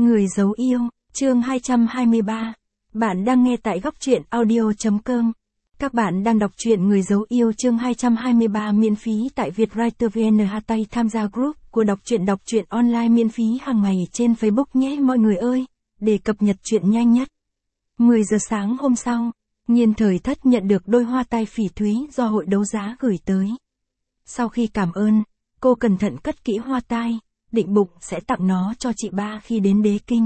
Người giấu yêu, chương 223. Bạn đang nghe tại góc truyện audio.com. Các bạn đang đọc truyện Người giấu yêu chương 223 miễn phí tại Vietwriter VN. Tay tham gia group của đọc truyện online miễn phí hàng ngày trên Facebook nhé mọi người ơi, để cập nhật truyện nhanh nhất. 10 giờ sáng hôm sau, Nhiên Thời Thất nhận được đôi hoa tai phỉ thúy do hội đấu giá gửi tới. Sau khi cảm ơn, cô cẩn thận cất kỹ hoa tai, định bụng sẽ tặng nó cho chị ba khi đến Đế Kinh.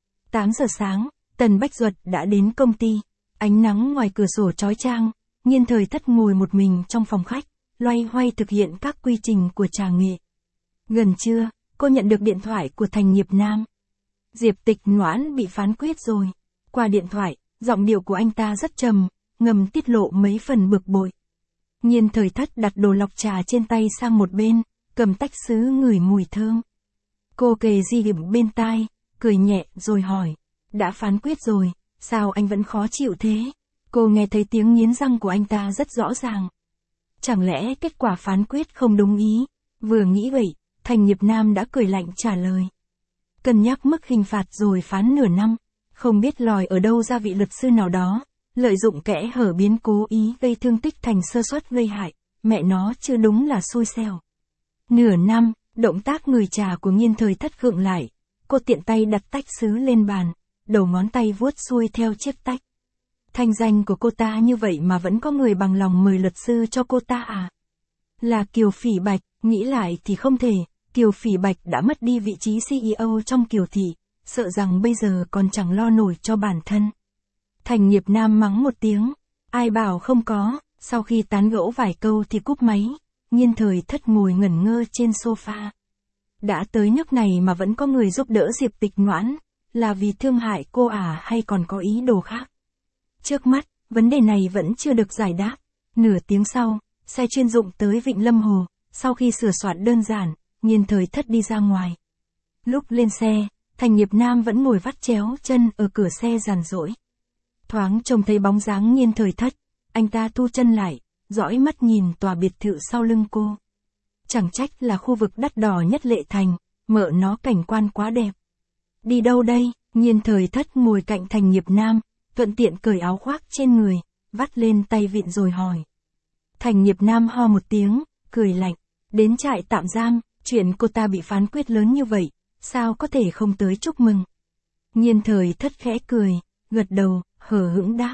8 giờ sáng, Tần Bách Duật đã đến công ty. Ánh nắng ngoài cửa sổ chói chang, Nhiên Thời Thất ngồi một mình trong phòng khách, loay hoay thực hiện các quy trình của trà nghệ. Gần trưa, cô nhận được điện thoại của Thành Nghiệp Nam. Diệp Tịch Noãn bị phán quyết rồi. Qua điện thoại, giọng điệu của anh ta rất trầm, ngầm tiết lộ mấy phần bực bội. Nhiên Thời Thất đặt đồ lọc trà trên tay sang một bên, cầm tách sứ ngửi mùi thơm. Cô kề di điểm bên tai, cười nhẹ rồi hỏi, đã phán quyết rồi, sao anh vẫn khó chịu thế? Cô nghe thấy tiếng nghiến răng của anh ta rất rõ ràng. Chẳng lẽ kết quả phán quyết không đúng ý? Vừa nghĩ vậy, Thành Nghiệp Nam đã cười lạnh trả lời. Cân nhắc mức hình phạt rồi phán nửa năm, không biết lòi ở đâu ra vị luật sư nào đó, lợi dụng kẽ hở biến cố ý gây thương tích thành sơ suất gây hại, mẹ nó chưa đúng là xui xẻo. Nửa năm, động tác ngửi trà của Nhiên Thời Thất khựng lại, cô tiện tay đặt tách sứ lên bàn, đầu ngón tay vuốt xuôi theo chiếc tách. Thanh danh của cô ta như vậy mà vẫn có người bằng lòng mời luật sư cho cô ta à? Là Kiều Phỉ Bạch, nghĩ lại thì không thể, Kiều Phỉ Bạch đã mất đi vị trí CEO trong Kiều Thị, sợ rằng bây giờ còn chẳng lo nổi cho bản thân. Thành Nghiệp Nam mắng một tiếng, ai bảo không có, sau khi tán gẫu vài câu thì cúp máy. Nhiên Thời Thất ngồi ngẩn ngơ trên sofa. Đã tới nước này mà vẫn có người giúp đỡ Diệp Tịch Noãn, là vì thương hại cô à hay còn có ý đồ khác? Trước mắt, vấn đề này vẫn chưa được giải đáp. Nửa tiếng sau, xe chuyên dụng tới Vịnh Lâm Hồ, sau khi sửa soạn đơn giản, Nhiên Thời Thất đi ra ngoài. Lúc lên xe, Thành Nghiệp Nam vẫn ngồi vắt chéo chân ở cửa xe ràn rỗi. Thoáng trông thấy bóng dáng Nhiên Thời Thất, anh ta thu chân lại, dõi mắt nhìn tòa biệt thự sau lưng cô. Chẳng trách là khu vực đắt đỏ nhất Lệ Thành, mợ nó cảnh quan quá đẹp. Đi đâu đây? Nhiên Thời Thất ngồi cạnh Thành Nghiệp Nam, thuận tiện cởi áo khoác trên người, vắt lên tay vịn rồi hỏi. Thành Nghiệp Nam ho một tiếng, cười lạnh, đến trại tạm giam, chuyện cô ta bị phán quyết lớn như vậy, sao có thể không tới chúc mừng? Nhiên Thời Thất khẽ cười, gật đầu, hờ hững đáp.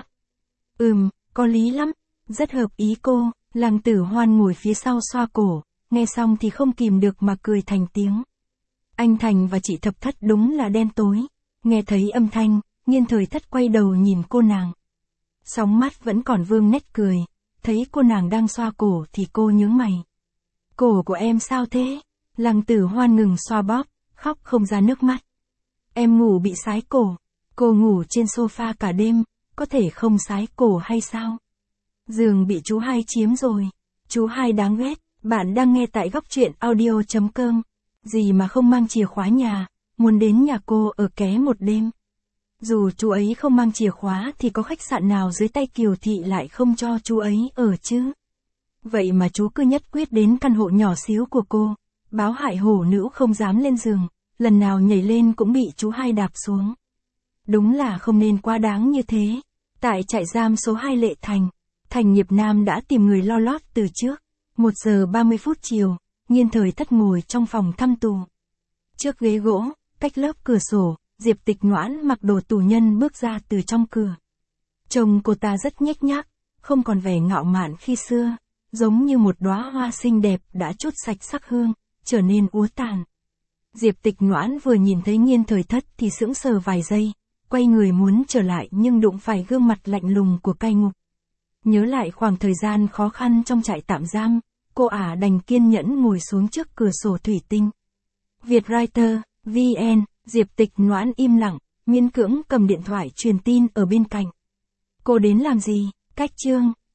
Có lý lắm, rất hợp ý cô. Lăng Tử Hoan ngồi phía sau xoa cổ, nghe xong thì không kìm được mà cười thành tiếng. Anh Thành và chị Thập Thất đúng là đen tối. Nghe thấy âm thanh, Nhiên Thời Thất quay đầu nhìn cô nàng. Sóng mắt vẫn còn vương nét cười, thấy cô nàng đang xoa cổ thì cô nhướng mày. Cổ của em sao thế? Lăng Tử Hoan ngừng xoa bóp, khóc không ra nước mắt. Em ngủ bị sái cổ. Cô ngủ trên sofa cả đêm, có thể không sái cổ hay sao? Giường bị chú hai chiếm rồi. Chú hai đáng ghét. Bạn đang nghe tại góc truyện audio.com. Gì mà không mang chìa khóa nhà, muốn đến nhà cô ở ké một đêm. Dù chú ấy không mang chìa khóa thì có khách sạn nào dưới tay Kiều Thị lại không cho chú ấy ở chứ? Vậy mà chú cứ nhất quyết đến căn hộ nhỏ xíu của cô. Báo hại hổ nữ không dám lên giường, lần nào nhảy lên cũng bị chú hai đạp xuống. Đúng là không nên quá đáng như thế. Tại trại giam số 2 Lệ Thành, Thành Nghiệp Nam đã tìm người lo lót từ trước. 1 giờ 30 phút chiều, Nhiên Thời Thất ngồi trong phòng thăm tù. Trước ghế gỗ, cách lớp cửa sổ, Diệp Tịch Noãn mặc đồ tù nhân bước ra từ trong cửa. Trông cô ta rất nhếch nhác, không còn vẻ ngạo mạn khi xưa, giống như một đóa hoa xinh đẹp đã trút sạch sắc hương, trở nên úa tàn. Diệp Tịch Noãn vừa nhìn thấy Nhiên Thời Thất thì sững sờ vài giây, quay người muốn trở lại nhưng đụng phải gương mặt lạnh lùng của cai ngục. Nhớ lại khoảng thời gian khó khăn trong trại tạm giam, cô ả đành kiên nhẫn ngồi xuống trước cửa sổ thủy tinh. Vietwriter, VN, Diệp Tịch Noãn im lặng, miễn cưỡng cầm điện thoại truyền tin ở bên cạnh. Cô đến làm gì? Cách chương.